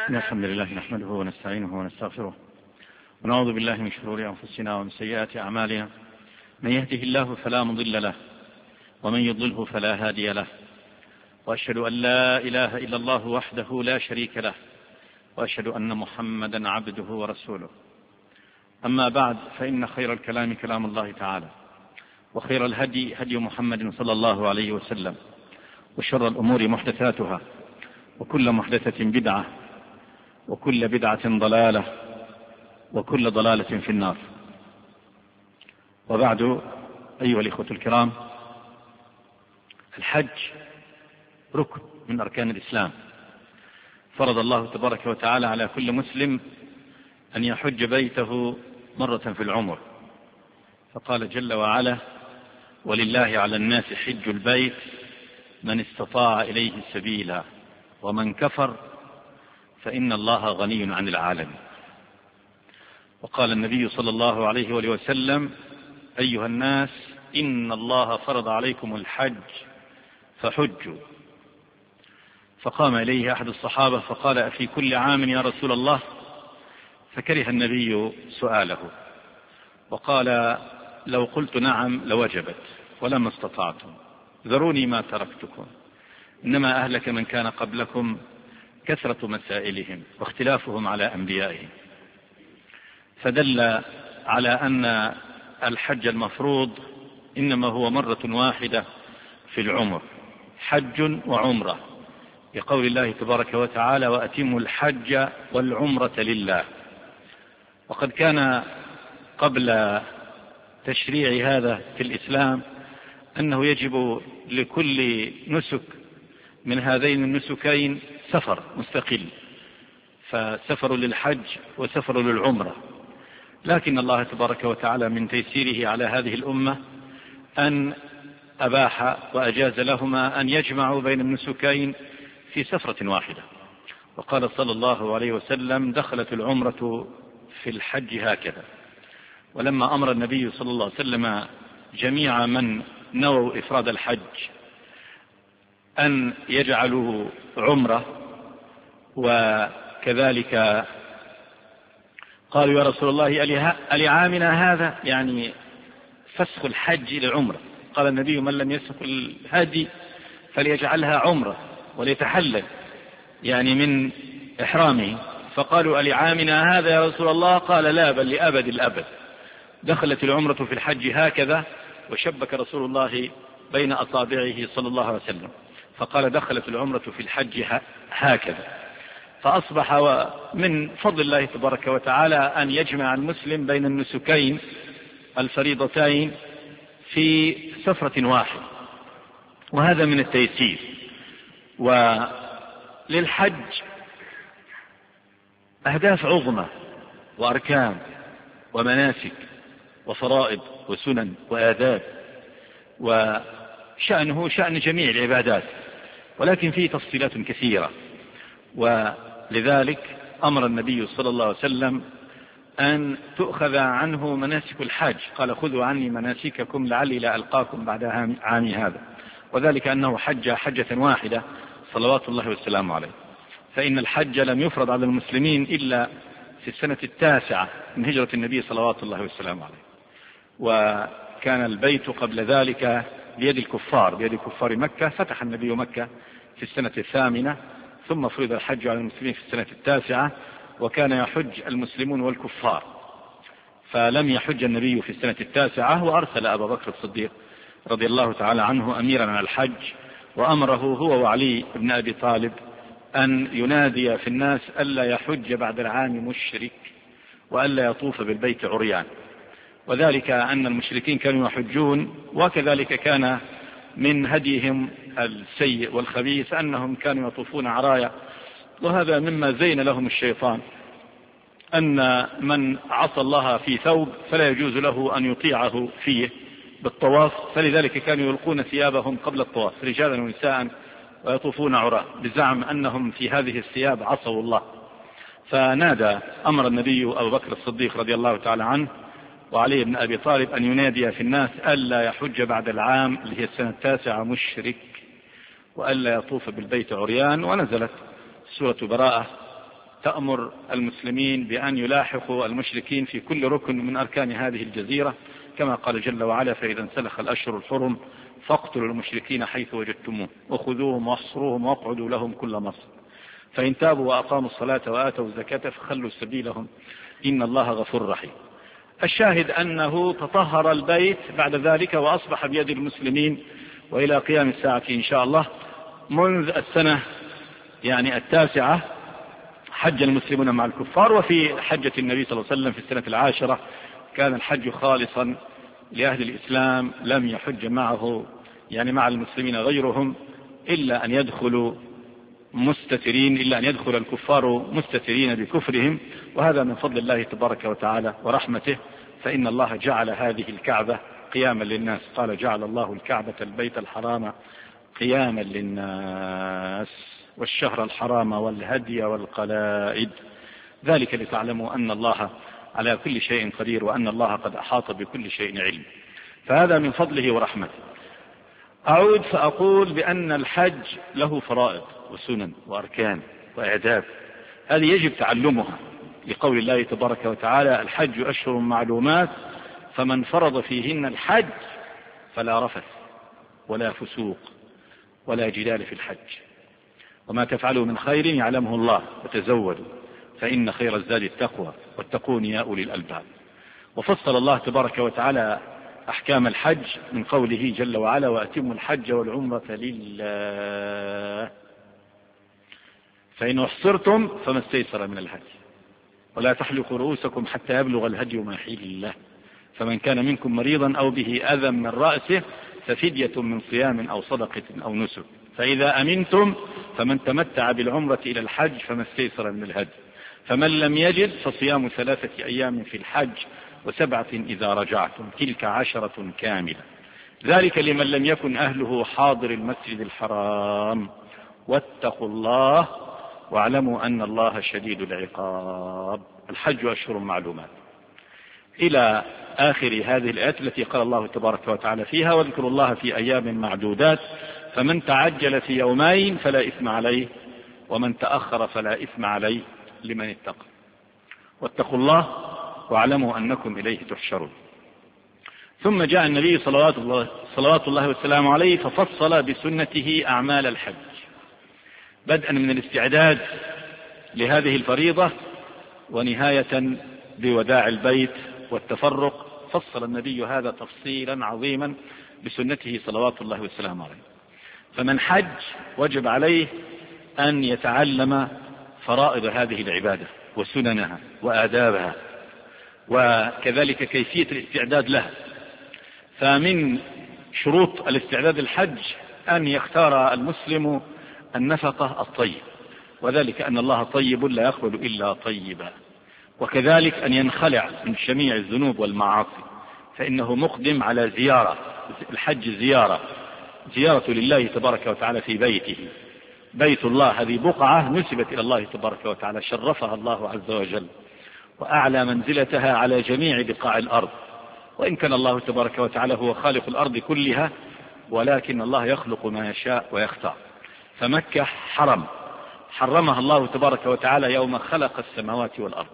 إن الحمد لله نحمده ونستعينه ونستغفره ونعوذ بالله من شرور أنفسنا ومن سيئات أعمالنا. من يهده الله فلا مضل له ومن يضلله فلا هادي له، وأشهد أن لا إله إلا الله وحده لا شريك له، وأشهد أن محمدا عبده ورسوله. أما بعد، فإن خير الكلام كلام الله تعالى، وخير الهدي هدي محمد صلى الله عليه وسلم، وشر الأمور محدثاتها، وكل محدثة بدعة، وكل بدعة ضلالة، وكل ضلالة في النار. وبعد، أيها الإخوة الكرام، الحج ركن من أركان الإسلام، فرض الله تبارك وتعالى على كل مسلم أن يحج بيته مرة في العمر، فقال جل وعلا: ولله على الناس حج البيت من استطاع إليه سبيلا ومن كفر فإن الله غني عن العالمين. وقال النبي صلى الله عليه وآله وسلم: أيها الناس، إن الله فرض عليكم الحج فحجوا. فقام إليه أحد الصحابة فقال: أفي كل عام يا رسول الله؟ فكره النبي سؤاله، وقال: لو قلت نعم لوجبت ولما استطعتم، ذروني ما تركتكم، إنما أهلك من كان قبلكم كثرة مسائلهم واختلافهم على أنبيائهم. فدل على أن الحج المفروض إنما هو مرة واحدة في العمر، حج وعمرة، بقول الله تبارك وتعالى: وأتموا الحج والعمرة لله. وقد كان قبل تشريع هذا في الإسلام أنه يجب لكل نسك من هذين النسكين سفر مستقل، فسفر للحج وسفر للعمرة، لكن الله تبارك وتعالى من تيسيره على هذه الأمة أن أباح وأجاز لهما أن يجمعوا بين النسكين في سفرة واحدة. وقال صلى الله عليه وسلم: دخلت العمرة في الحج هكذا. ولما أمر النبي صلى الله عليه وسلم جميع من نووا إفراد الحج أن يجعلوا عمرة، وكذلك قالوا: يا رسول الله ألعامنا هذا؟ يعني فسخ الحج للعمرة. قال النبي: من لم يسخ الهدي فليجعلها عمرة وليتحلل يعني من إحرامه. فقالوا: ألعامنا هذا يا رسول الله؟ قال: لا، بل لأبد الأبد. دخلت العمرة في الحج هكذا، وشبك رسول الله بين أصابعه صلى الله عليه وسلم فقال: دخلت العمرة في الحج هكذا. فأصبح من فضل الله تبارك وتعالى أن يجمع المسلم بين النسكين الفريضتين في سفرة واحدة، وهذا من التيسير. وللحج أهداف عظمى وأركان ومناسك وفرائض وسنن وآداب، وشأنه شأن جميع العبادات، ولكن فيه تفصيلات كثيرة. ولذلك أمر النبي صلى الله عليه وسلم أن تؤخذ عنه مناسك الحج، قال: خذوا عني مناسككم لعلي لا ألقاكم بعد عامي هذا. وذلك أنه حج حجة واحدة صلوات الله والسلام عليه، فإن الحج لم يفرض على المسلمين إلا في السنة 9 من هجرة النبي صلوات الله والسلام عليه، وكان البيت قبل ذلك بيد الكفار، بيد كفار مكة. فتح النبي مكة في السنة 8، ثم فرض الحج على المسلمين في السنة 9، وكان يحج المسلمون والكفار، فلم يحج النبي في السنة 9. وأرسل أبا بكر الصديق رضي الله تعالى عنه أميرا على الحج، وأمره هو وعلي بن أبي طالب أن ينادي في الناس ألا يحج بعد العام مشرك، وألا يطوف بالبيت عريان. وذلك أن المشركين كانوا يحجون، وكذلك كان من هديهم السيء والخبيث أنهم كانوا يطوفون عرايا، وهذا مما زين لهم الشيطان، أن من عصى الله في ثوب فلا يجوز له أن يطيعه فيه بالطواف، فلذلك كانوا يلقون ثيابهم قبل الطواف رجالا ونساء ويطوفون عراة بزعم أنهم في هذه الثياب عصوا الله. فنادى أمر النبي أبو بكر الصديق رضي الله تعالى عنه وعلي بن أبي طالب أن ينادي في الناس ألا يحج بعد العام اللي هي السنة 9 مشرك، وألا يطوف بالبيت عريان. ونزلت سورة براءة تأمر المسلمين بأن يلاحقوا المشركين في كل ركن من أركان هذه الجزيرة، كما قال جل وعلا: فإذا انسلخ الأشهر الحرم فاقتلوا المشركين حيث وجدتموه وخذوهم واحصروهم واقعدوا لهم كل مصر، فإن تابوا وأقاموا الصلاة وآتوا الزكاة فخلوا سبيلهم إن الله غفور رحيم. الشاهد أنه تطهر البيت بعد ذلك وأصبح بيد المسلمين وإلى قيام الساعة إن شاء الله. منذ السنة التاسعة حج المسلمون مع الكفار، وفي حجة النبي صلى الله عليه وسلم في السنة 10 كان الحج خالصا لأهل الإسلام، لم يحج معه مع المسلمين غيرهم إلا أن يدخل الكفار مستترين بكفرهم، وهذا من فضل الله تبارك وتعالى ورحمته، فإن الله جعل هذه الكعبة قياما للناس. قال: جعل الله الكعبة البيت الحرام قياما للناس والشهر الحرام والهدي والقلائد، ذلك لتعلموا أن الله على كل شيء قدير وأن الله قد أحاط بكل شيء علم. فهذا من فضله ورحمته. أعود فأقول بأن الحج له فرائض وسنن وأركان وإعداد، هذه يجب تعلمها لقول الله تبارك وتعالى: الحج أشهر معلومات فمن فرض فيهن الحج فلا رفث ولا فسوق ولا جدال في الحج، وما تفعلوا من خير يعلمه الله وتزودوا فإن خير الزاد التقوى واتقون يا أولي الألباب. وفصل الله تبارك وتعالى أحكام الحج من قوله جل وعلا: وأتموا الحج والعمرة لله فإن أحصرتم فما استيسر من الهدي ولا تحلقوا رؤوسكم حتى يبلغ الهدي محيل الله فمن كان منكم مريضا أو به أذى من رأسه ففدية من صيام أو صدقة أو نسك فإذا أمنتم فمن تمتع بالعمرة إلى الحج فما استيسر من الهدي فمن لم يجد فصيام 3 أيام في الحج و7 إذا رجعتم تلك 10 كاملة ذلك لمن لم يكن أهله حاضر المسجد الحرام واتقوا الله واعلموا أن الله شديد العقاب. الحج أشهر معلومات إلى آخر هذه الآيات التي قال الله تبارك وتعالى فيها: واذكروا الله في أيام معدودات فمن تعجل في يومين فلا إثم عليه ومن تأخر فلا إثم عليه لمن اتقى واتقوا الله واعلموا أنكم إليه تحشرون. ثم جاء النبي صلوات الله والسلام عليه ففصل بسنته أعمال الحج بدءا من الاستعداد لهذه الفريضة ونهاية بوداع البيت والتفرق. فصل النبي هذا تفصيلا عظيما بسنته صلوات الله والسلام عليه. فمن حج وجب عليه أن يتعلم فرائض هذه العبادة وسننها وآدابها وكذلك كيفية الاستعداد لها. فمن شروط الاستعداد الحج أن يختار المسلم النفقة الطيب، وذلك أن الله طيب لا يقبل إلا طيبا، وكذلك أن ينخلع من جميع الذنوب والمعاصي فإنه مقدم على زيارة. الحج زيارة لله تبارك وتعالى في بيته. بيت الله هذه بقعة نسبت إلى الله تبارك وتعالى شرفها الله عز وجل وأعلى منزلتها على جميع بقاع الأرض، وإن كان الله تبارك وتعالى هو خالق الأرض كلها ولكن الله يخلق ما يشاء ويختار. فمكة حرمها الله تبارك وتعالى يوم خلق السماوات والأرض،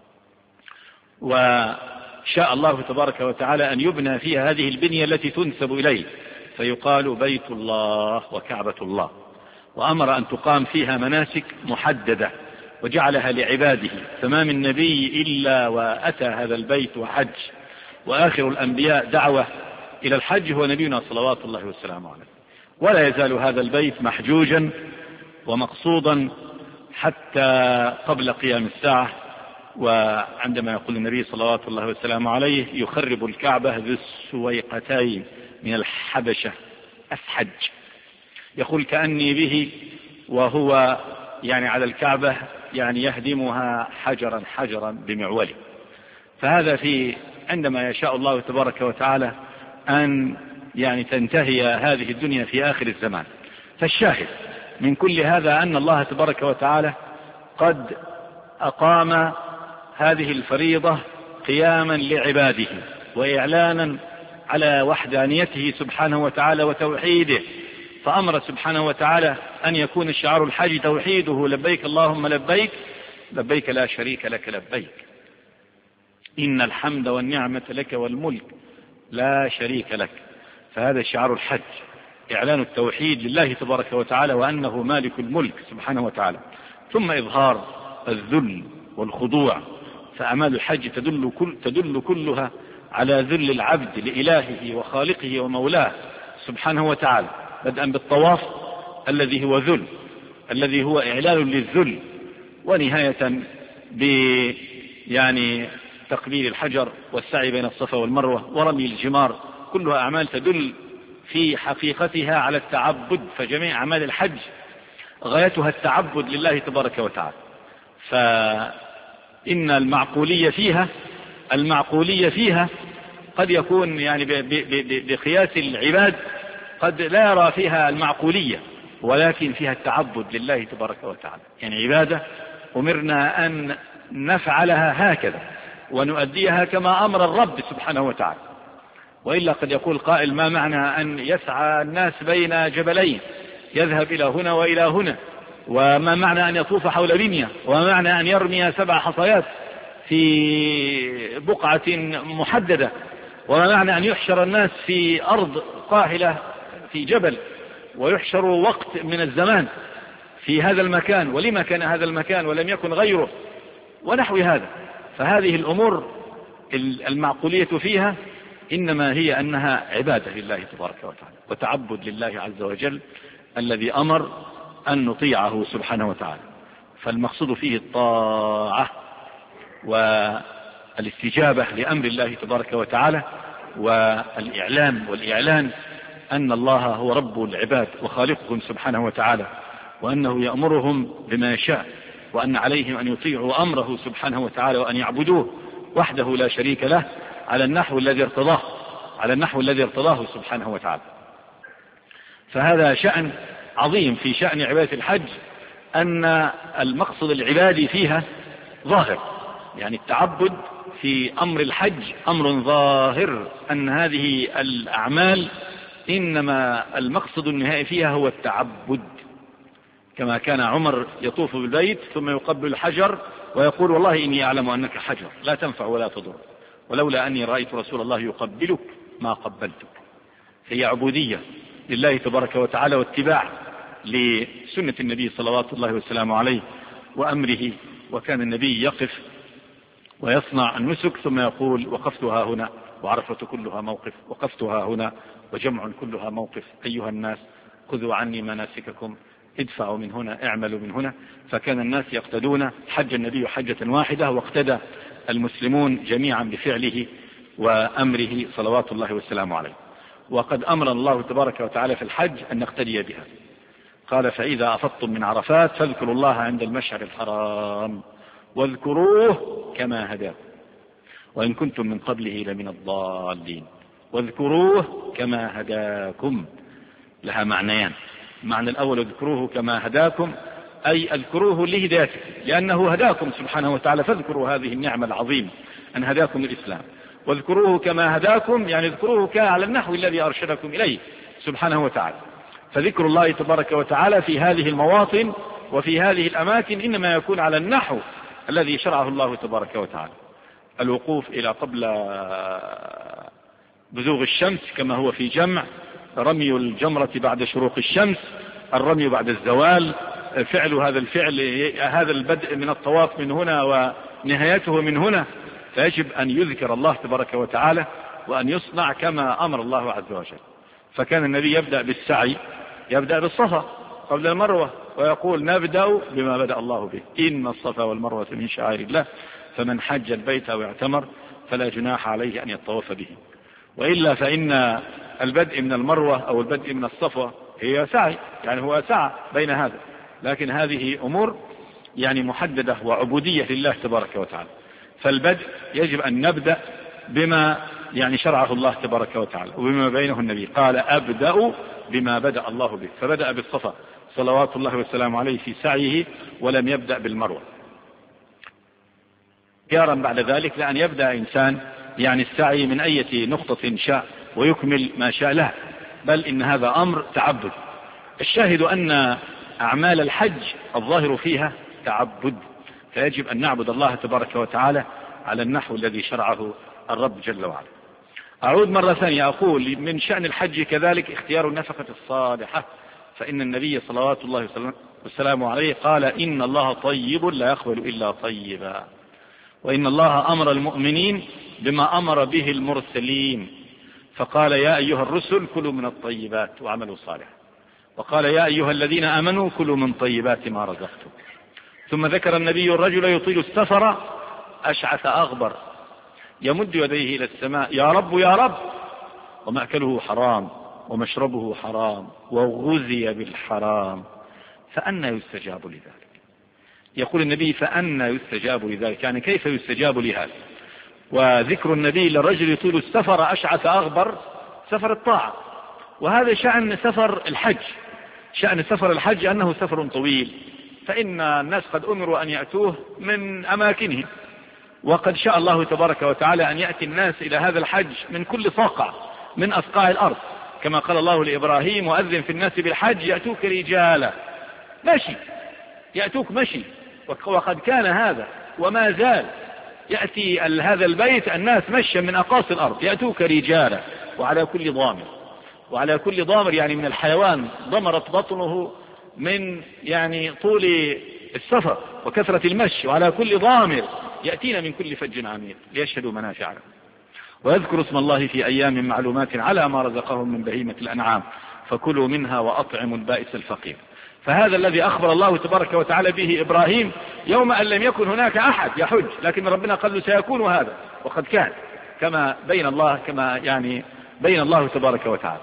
وشاء الله تبارك وتعالى أن يبنى فيها هذه البنية التي تنسب إليه فيقال بيت الله وكعبة الله، وأمر أن تقام فيها مناسك محددة وجعلها لعباده، فما من نبي إلا وأتى هذا البيت وحج، وآخر الأنبياء دعوة إلى الحج هو نبينا صلوات الله والسلام عليه. ولا يزال هذا البيت محجوجا ومقصودا حتى قبل قيام الساعة. وعندما يقول النبي صلوات الله والسلام عليه: يخرب الكعبة ذو السويقتين من الحبشة أسحج، يقول كأني به وهو على الكعبة يهدمها حجرا حجرا بمعوله. فهذا عندما يشاء الله تبارك وتعالى أن تنتهي هذه الدنيا في آخر الزمان. فالشاهد من كل هذا أن الله تبارك وتعالى قد أقام هذه الفريضة قياما لعباده وإعلانا على وحدانيته سبحانه وتعالى وتوحيده، فأمر سبحانه وتعالى أن يكون شعار الحج توحيده: لبيك اللهم لبيك لبيك لا شريك لك لبيك، إن الحمد والنعمة لك والملك لا شريك لك. فهذا شعار الحج، إعلان التوحيد لله تبارك وتعالى وأنه مالك الملك سبحانه وتعالى، ثم إظهار الذل والخضوع. فأعمال الحج تدل كلها على ذل العبد لإلهه وخالقه ومولاه سبحانه وتعالى، بدءا بالطواف الذي هو ذل، الذي هو إعلان للذل، ونهاية يعني تقبيل الحجر والسعي بين الصفا والمروة ورمي الجمار، كلها أعمال تدل في حقيقتها على التعبد. فجميع أعمال الحج غايتها التعبد لله تبارك وتعالى. فإن المعقولية فيها قد يكون يعني بقياس العباد قد لا يرى فيها المعقولية، ولكن فيها التعبد لله تبارك وتعالى. يعني عبادة أمرنا أن نفعلها هكذا ونؤديها كما أمر الرب سبحانه وتعالى. وإلا قد يقول قائل: ما معنى أن يسعى الناس بين جبلين، يذهب إلى هنا وإلى هنا؟ وما معنى أن يطوف حول بنية؟ وما معنى أن يرمي 7 حصيات في بقعة محددة؟ وما معنى أن يحشر الناس في أرض قاحلة في جبل ويحشر وقت من الزمان في هذا المكان؟ ولما كان هذا المكان ولم يكن غيره؟ ونحو هذا. فهذه الأمور المعقولية فيها إنما هي أنها عبادة لله تبارك وتعالى وتعبد لله عز وجل الذي أمر أن نطيعه سبحانه وتعالى. فالمقصود فيه الطاعة والاستجابة لأمر الله تبارك وتعالى، والإعلان أن الله هو رب العباد وخالقهم سبحانه وتعالى، وأنه يأمرهم بما يشاء، وأن عليهم أن يطيعوا أمره سبحانه وتعالى وأن يعبدوه وحده لا شريك له على النحو الذي ارتضاه سبحانه وتعالى. فهذا شأن عظيم في شأن عبادة الحج، أن المقصد العبادي فيها ظاهر، يعني التعبد في أمر الحج أمر ظاهر، أن هذه الأعمال إنما المقصد النهائي فيها هو التعبد. كما كان عمر يطوف بالبيت ثم يقبل الحجر ويقول: والله إني أعلم أنك حجر لا تنفع ولا تضر، ولولا أني رأيت رسول الله يقبلك ما قبلتك. هي عبودية لله تبارك وتعالى واتباع لسنة النبي صلوات الله وسلامه عليه وأمره. وكان النبي يقف ويصنع النسك ثم يقول: وقفتها هنا، وعرفة كلها موقف، وقفتها هنا، وجمع كلها موقف، أيها الناس خذوا عني مناسككم، ادفعوا من هنا، اعملوا من هنا. فكان الناس يقتدون، حج النبي حجة واحدة واقتدى المسلمون جميعا بفعله وأمره صلوات الله والسلام عليه. وقد أمر الله تبارك وتعالى في الحج أن نقتدي بها. قال: فإذا أفضتم من عرفات فاذكروا الله عند المشعر الحرام واذكروه كما هداكم وإن كنتم من قبله لمن الضالين. واذكروه كما هداكم لها معنيان: المعنى الأول اذكروه كما هداكم، أي اذكروه لهدايته، لأنه هداكم سبحانه وتعالى، فاذكروا هذه النعمة العظيمة أن هداكم الإسلام. واذكروه كما هداكم يعني اذكروه على النحو الذي أرشدكم إليه سبحانه وتعالى. فذكر الله تبارك وتعالى في هذه المواطن وفي هذه الأماكن إنما يكون على النحو الذي شرعه الله تبارك وتعالى. الوقوف إلى قبل بزوغ الشمس كما هو في جمع، رمي الجمرة بعد شروق الشمس، الرمي بعد الزوال، فعل هذا الفعل، هذا البدء من الطواف من هنا ونهايته من هنا. فيجب أن يذكر الله تبارك وتعالى وأن يصنع كما أمر الله عز وجل. فكان النبي يبدأ بالسعي، يبدأ بالصفا قبل المروة ويقول: نبدأ بما بدأ الله به، إن الصفا والمروة من شعائر الله فمن حج البيت أو اعتمر فلا جناح عليه أن يطوف به. وإلا فإن البدء من المروة أو البدء من الصفا هي سعي، يعني هو سعى بين هذا، لكن هذه أمور يعني محددة وعبودية لله تبارك وتعالى. فالبدء يجب أن نبدأ بما يعني شرعه الله تبارك وتعالى وبما بينه النبي. قال: أبدأ بما بدأ الله به، فبدأ بالصفا صلوات الله والسلام عليه في سعيه ولم يبدأ بالمروة. خيارا بعد ذلك لأن يبدأ إنسان يعني السعي من أي نقطة شاء ويكمل ما شاء له، بل إن هذا أمر تعبد. الشاهد أن أعمال الحج الظاهر فيها تعبد، فيجب أن نعبد الله تبارك وتعالى على النحو الذي شرعه الرب جل وعلا. أعود مرة ثانية أقول من شأن الحج كذلك اختيار النفقة الصالحة، فإن النبي صلوات الله والسلام عليه قال إن الله طيب لا يقبل إلا طيبا، وإن الله أمر المؤمنين بما أمر به المرسلين، فقال يا أيها الرسل كلوا من الطيبات وعملوا صالحا، وقال يا أيها الذين آمنوا كلوا من طيبات ما رزقتم. ثم ذكر النبي الرجل يطيل السفر أشعث أغبر يمد يديه إلى السماء يا رب يا رب، ومأكله حرام ومشربه حرام وغذي بالحرام، فأنى يستجاب لذلك؟ يقول النبي فأنى يستجاب لذلك، يعني كيف يستجاب لهذا؟ وذكر النبي للرجل يطيل السفر أشعث أغبر سفر الطاعة، وهذا شأن سفر الحج. شأن سفر الحج أنه سفر طويل، فإن الناس قد أمروا أن يأتوه من أماكنهم، وقد شاء الله تبارك وتعالى أن يأتي الناس إلى هذا الحج من كل صقع من أصقاع الأرض، كما قال الله لإبراهيم وأذن في الناس بالحج يأتوك رجالا مشي، يأتوك مشي، وقد كان هذا وما زال يأتي هذا البيت الناس مشيا من أقاصي الأرض، يأتوك رجالا وعلى كل ضامر، وعلى كل ضامر يعني من الحيوان ضمرت بطنه من يعني طول السفر وكثرة المشي، وعلى كل ضامر يأتين من كل فج عميق ليشهدوا منافع لهم ويذكر اسم الله في أيام معلومات على ما رزقهم من بهيمة الأنعام فكلوا منها وأطعموا البائس الفقير. فهذا الذي أخبر الله تبارك وتعالى به إبراهيم يوم أن لم يكن هناك أحد يحج، لكن ربنا قال له سيكون هذا، وقد كان كما بين الله تبارك وتعالى.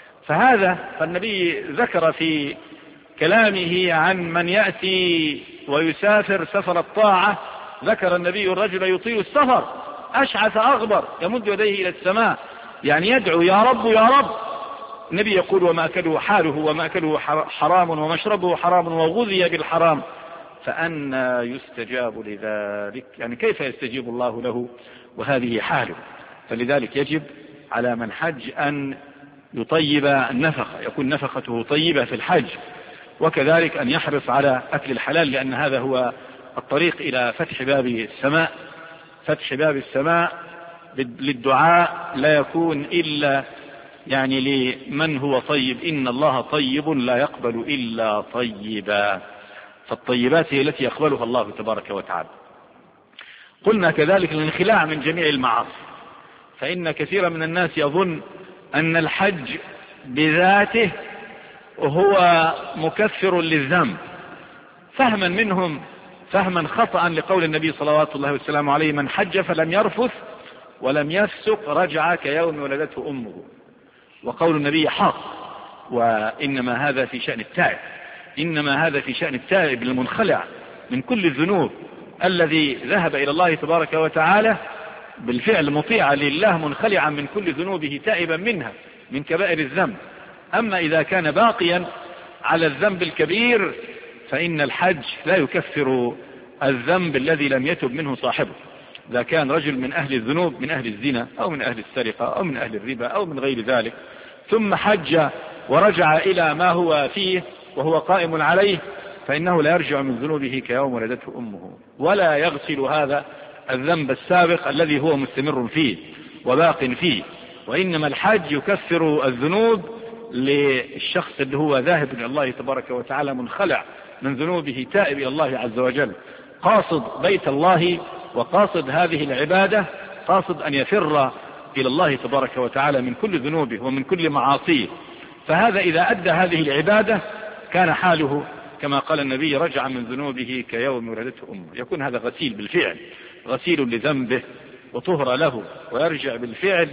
فالنبي ذكر في كلامه عن من يأتي ويسافر سفر الطاعة، ذكر النبي الرجل يطيل السفر أشعث أغبر يمد يديه إلى السماء، يعني يدعو يا رب يا رب. النبي يقول ومأكله حاله ومأكله حرام ومشربه حرام وغذي بالحرام، فأنى يستجاب لذلك؟ يعني كيف يستجيب الله له وهذه حاله؟ فلذلك يجب على من حج أن يطيب النفقة، يكون نفقته طيبة في الحج، وكذلك أن يحرص على أكل الحلال، لأن هذا هو الطريق إلى فتح باب السماء. فتح باب السماء للدعاء لا يكون إلا يعني لمن هو طيب، إن الله طيب لا يقبل إلا طيبا، فالطيبات هي التي يقبلها الله تبارك وتعالى. قلنا كذلك الانخلاع من جميع المعاصي، فإن كثيرا من الناس يظن أن الحج بذاته هو مكفر للذنب، فهما منهم فهما خطأ لقول النبي صلوات الله والسلام عليه من حج فلم يرفث ولم يفسق رجع كيوم ولدته أمه، وقول النبي حق، وإنما هذا في شأن التائب، إنما هذا في شأن التائب المنخلع من كل الذنوب الذي ذهب إلى الله تبارك وتعالى بالفعل مطيعا لله منخلعا من كل ذنوبه تائبا منها من كبائر الذنب. أما إذا كان باقيا على الذنب الكبير فإن الحج لا يكفر الذنب الذي لم يتب منه صاحبه. إذا كان رجل من أهل الذنوب، من أهل الزنا أو من أهل السرقة أو من أهل الربا أو من غير ذلك، ثم حج ورجع إلى ما هو فيه وهو قائم عليه، فإنه لا يرجع من ذنوبه كيوم ولدته أمه، ولا يغسل هذا الذنب السابق الذي هو مستمر فيه وباق فيه. وإنما الحج يكفر الذنوب للشخص اللي هو ذاهب إلى الله تبارك وتعالى منخلع من ذنوبه تائب إلى الله عز وجل، قاصد بيت الله وقاصد هذه العبادة، قاصد أن يفر إلى الله تبارك وتعالى من كل ذنوبه ومن كل معاصيه. فهذا إذا أدى هذه العبادة كان حاله كما قال النبي رجع من ذنوبه كيوم ولدته أمه، يكون هذا غسيل بالفعل، غسيل لذنبه وطهر له، ويرجع بالفعل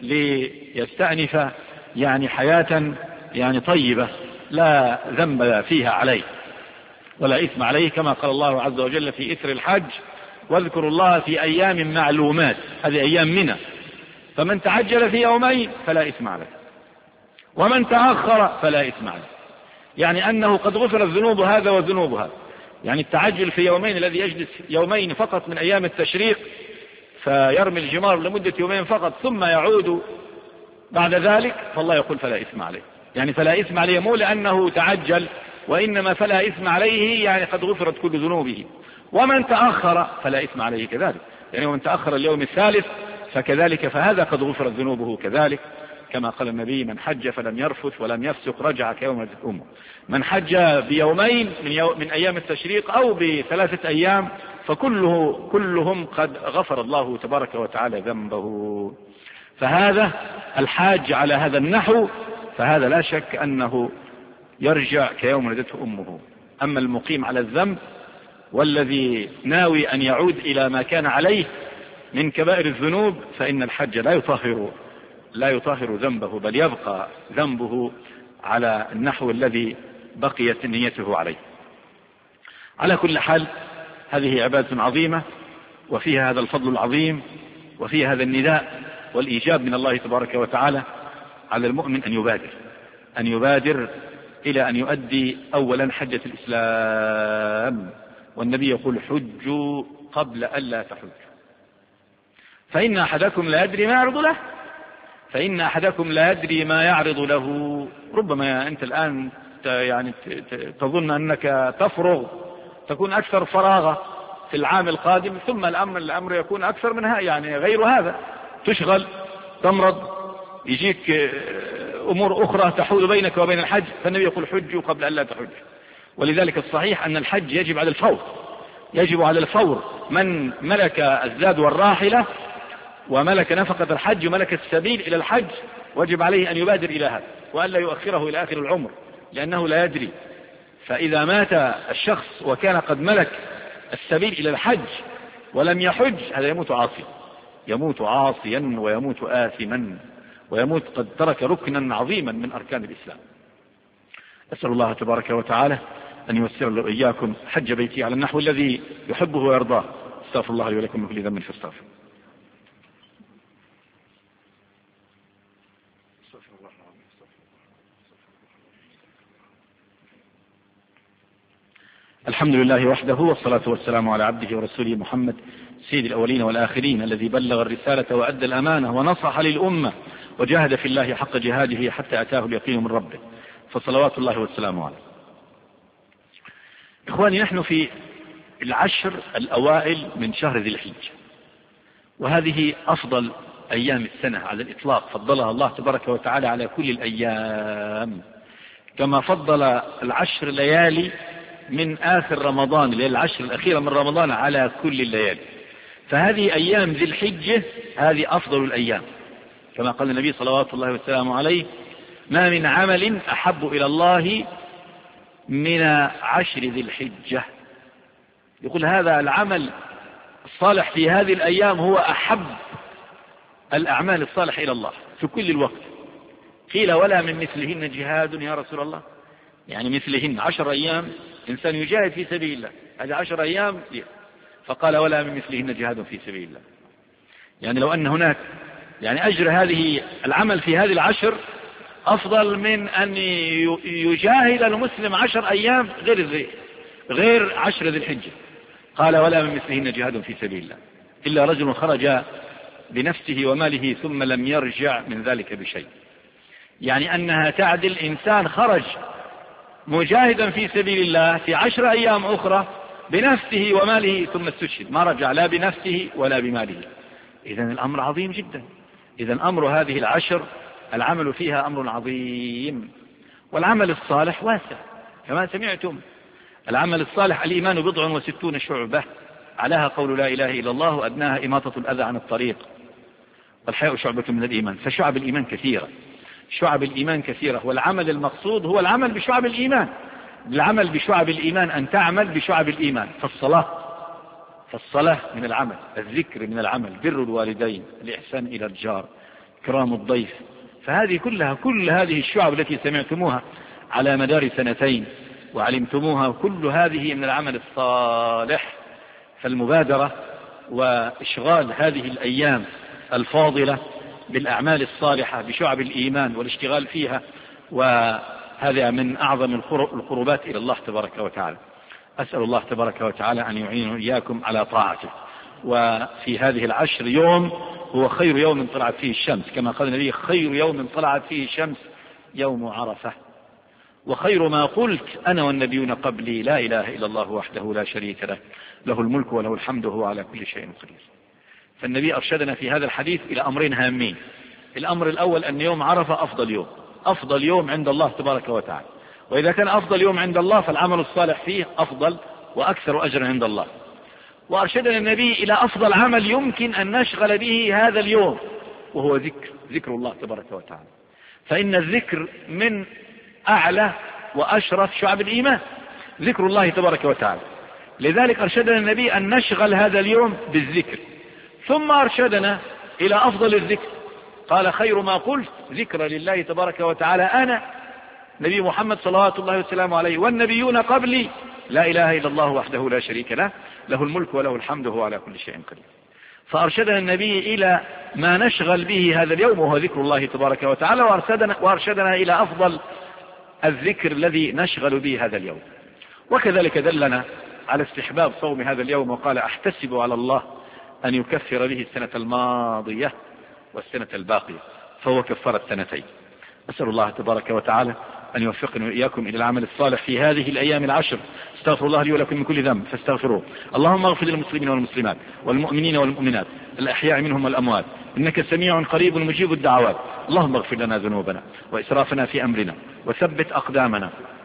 ليستأنف يعني حياة يعني طيبة لا ذنب فيها عليه ولا إثم عليه، كما قال الله عز وجل في إثر الحج واذكروا الله في أيام معلومات، هذه أيام منى، فمن تعجل في يومين فلا إثم عليه ومن تأخر فلا إثم عليه، يعني أنه قد غفر الذنوب هذا وذنوب هذا. يعني التعجل في يومين، الذي يجلس يومين فقط من أيام التشريق فيرمي الجمار لمدة يومين فقط ثم يعود بعد ذلك، فالله يقول فلا إثم عليه، يعني فلا إثم عليه مو لأنه تعجل وإنما فلا إثم عليه يعني قد غفرت كل ذنوبه. ومن تأخر فلا إثم عليه كذلك، يعني ومن تأخر اليوم الثالث فكذلك، فهذا قد غفرت ذنوبه كذلك، كما قال النبي: من حج فلم يرفث ولم يفسق رجع كيوم ولدت أمه. من حج بيومين من أيام التشريق أو ب3 أيام فكلهم قد غفر الله تبارك وتعالى ذنبه. فهذا الحاج على هذا النحو فهذا لا شك أنه يرجع كيوم ولدته أمه. أما المقيم على الذنب والذي ناوي أن يعود إلى ما كان عليه من كبائر الذنوب فإن الحج لا يطهر ذنبه، بل يبقى ذنبه على النحو الذي بقيت نيته عليه. على كل حال هذه عبادة عظيمة، وفيها هذا الفضل العظيم، وفيها هذا النداء والإيجاب من الله تبارك وتعالى على المؤمن أن يبادر إلى أن يؤدي أولا حجة الإسلام. والنبي يقول: حجوا قبل أن لا تحجوا، فإن أحدكم لا يدري ما يعرض له. ربما أنت الآن يعني تظن أنك تفرغ، تكون أكثر فراغة في العام القادم، ثم الأمر يكون أكثر منها، يعني غير هذا، تشغل، تمرض، يجيك أمور أخرى تحول بينك وبين الحج. فالنبي يقول: حجوا قبل أن لا تحج. ولذلك الصحيح أن الحج يجب على الفور. من ملك الزاد والراحلة وملك نفقة الحج وملك السبيل إلى الحج وجب عليه أن يبادر إلى هذا، وألا يؤخره إلى آخر العمر، لأنه لا يدري. فإذا مات الشخص وكان قد ملك السبيل إلى الحج ولم يحج، هذا يموت عاصيا ويموت آثما، ويموت قد ترك ركنا عظيما من أركان الإسلام. أسأل الله تبارك وتعالى أن ييسر له إياكم حج بيتي على النحو الذي يحبه ويرضاه. استغفر الله لي ولكم من كل ذنب فاستغفر. الحمد لله وحده، والصلاة والسلام على عبده ورسوله محمد سيد الأولين والآخرين، الذي بلغ الرسالة وأدى الأمانة ونصح للأمة وجاهد في الله حق جهاده حتى أتاه اليقين من ربه، فصلوات الله والسلام عليه. إخواني، نحن في العشر الأوائل من شهر ذي الحجة، وهذه أفضل أيام السنة على الإطلاق، فضلها الله تبارك وتعالى على كل الأيام، كما فضل العشر ليالي من آخر رمضان، اللي هي العشر الأخيرة من رمضان، على كل الليالي. فهذه أيام ذي الحجة هذه أفضل الأيام، كما قال النبي صلوات الله والسلام عليه: ما من عمل أحب إلى الله من عشر ذي الحجة. يقول هذا العمل الصالح في هذه الأيام هو أحب الأعمال الصالحة إلى الله في كل الوقت. قيل: ولا من مثلهن جهاد يا رسول الله؟ يعني مثلهن 10 أيام إنسان يجاهد في سبيل الله، هذه 10 أيام. فقال: ولا من مثلهن جهاد في سبيل الله. يعني لو أن هناك يعني أجر هذه العمل في هذه العشر أفضل من أن يجاهد المسلم 10 أيام غير 10 ذي الحجة. قال: ولا من مثلهن جهاد في سبيل الله إلا رجل خرج بنفسه وماله ثم لم يرجع من ذلك بشيء. يعني أنها تعدل إنسان خرج مجاهدا في سبيل الله في 10 أيام أخرى بنفسه وماله ثم استشهد، ما رجع لا بنفسه ولا بماله. إذن الأمر عظيم جدا. إذن أمر هذه العشر العمل فيها أمر عظيم، والعمل الصالح واسع كما سمعتم. العمل الصالح: الإيمان 60 شعبة، علىها قول لا إله إلا الله، وأدناها إماطة الأذى عن الطريق، والحياء شعبة من الإيمان. فشعب الإيمان كثيرة، والعمل المقصود هو العمل بشعب الإيمان. العمل بشعب الإيمان أن تعمل بشعب الإيمان. فالصلاة من العمل، الذكر من العمل، بر الوالدين، الإحسان إلى الجار، إكرام الضيف. فهذه كل هذه الشعب التي سمعتموها على مدار 2 وعلمتموها، كل هذه من العمل الصالح. فالمبادرة وإشغال هذه الأيام الفاضلة بالأعمال الصالحة بشعب الإيمان والاشتغال فيها، وهذا من أعظم القربات إلى الله تبارك وتعالى. أسأل الله تبارك وتعالى أن يعيننا إياكم على طاعته. وفي هذه العشر يوم هو خير يوم طلعت فيه الشمس، كما قال النبي: خير يوم طلعت فيه الشمس يوم عرفة. وخير ما قلت أنا والنبيون قبلي لا إله إلا الله وحده لا شريك له له الملك وله الحمد وهو على كل شيء قدير. فالنبي أرشدنا في هذا الحديث إلى أمرين هامين. الأمر الأول أن يوم عرفة أفضل يوم عند الله تبارك وتعالى، وإذا كان أفضل يوم عند الله فالعمل الصالح فيه أفضل وأكثر أجرا عند الله. وأرشدنا النبي إلى أفضل عمل يمكن أن نشغل به هذا اليوم، وهو ذكر الله تبارك وتعالى، فإن الذكر من أعلى وأشرف شعب الإيمان، ذكر الله تبارك وتعالى. لذلك أرشدنا النبي أن نشغل هذا اليوم بالذكر، ثم أرشدنا إلى أفضل الذكر، قال خير ما قلت ذكر لله تبارك وتعالى أنا نبي محمد صلوات الله وسلامه عليه والنبيون قبلي لا إله إلا الله وحده لا شريك له له الملك وله الحمد وهو على كل شيء قدير. فأرشدنا النبي إلى ما نشغل به هذا اليوم وهو ذكر الله تبارك وتعالى، وأرشدنا إلى أفضل الذكر الذي نشغل به هذا اليوم. وكذلك دلنا على استحباب صوم هذا اليوم، وقال أحتسب على الله أن يكفر به السنة الماضية والسنة الباقية، فهو كفر السنتين. أسأل الله تبارك وتعالى أن يوفقنا وإياكم إلى العمل الصالح في هذه الأيام العشر. استغفر الله لي ولكم من كل ذنب فاستغفروه. اللهم اغفر للمسلمين والمسلمات والمؤمنين والمؤمنات الأحياء منهم والأموات، إنك سميع قريب مجيب الدعوات. اللهم اغفر لنا ذنوبنا وإسرافنا في أمرنا وثبت أقدامنا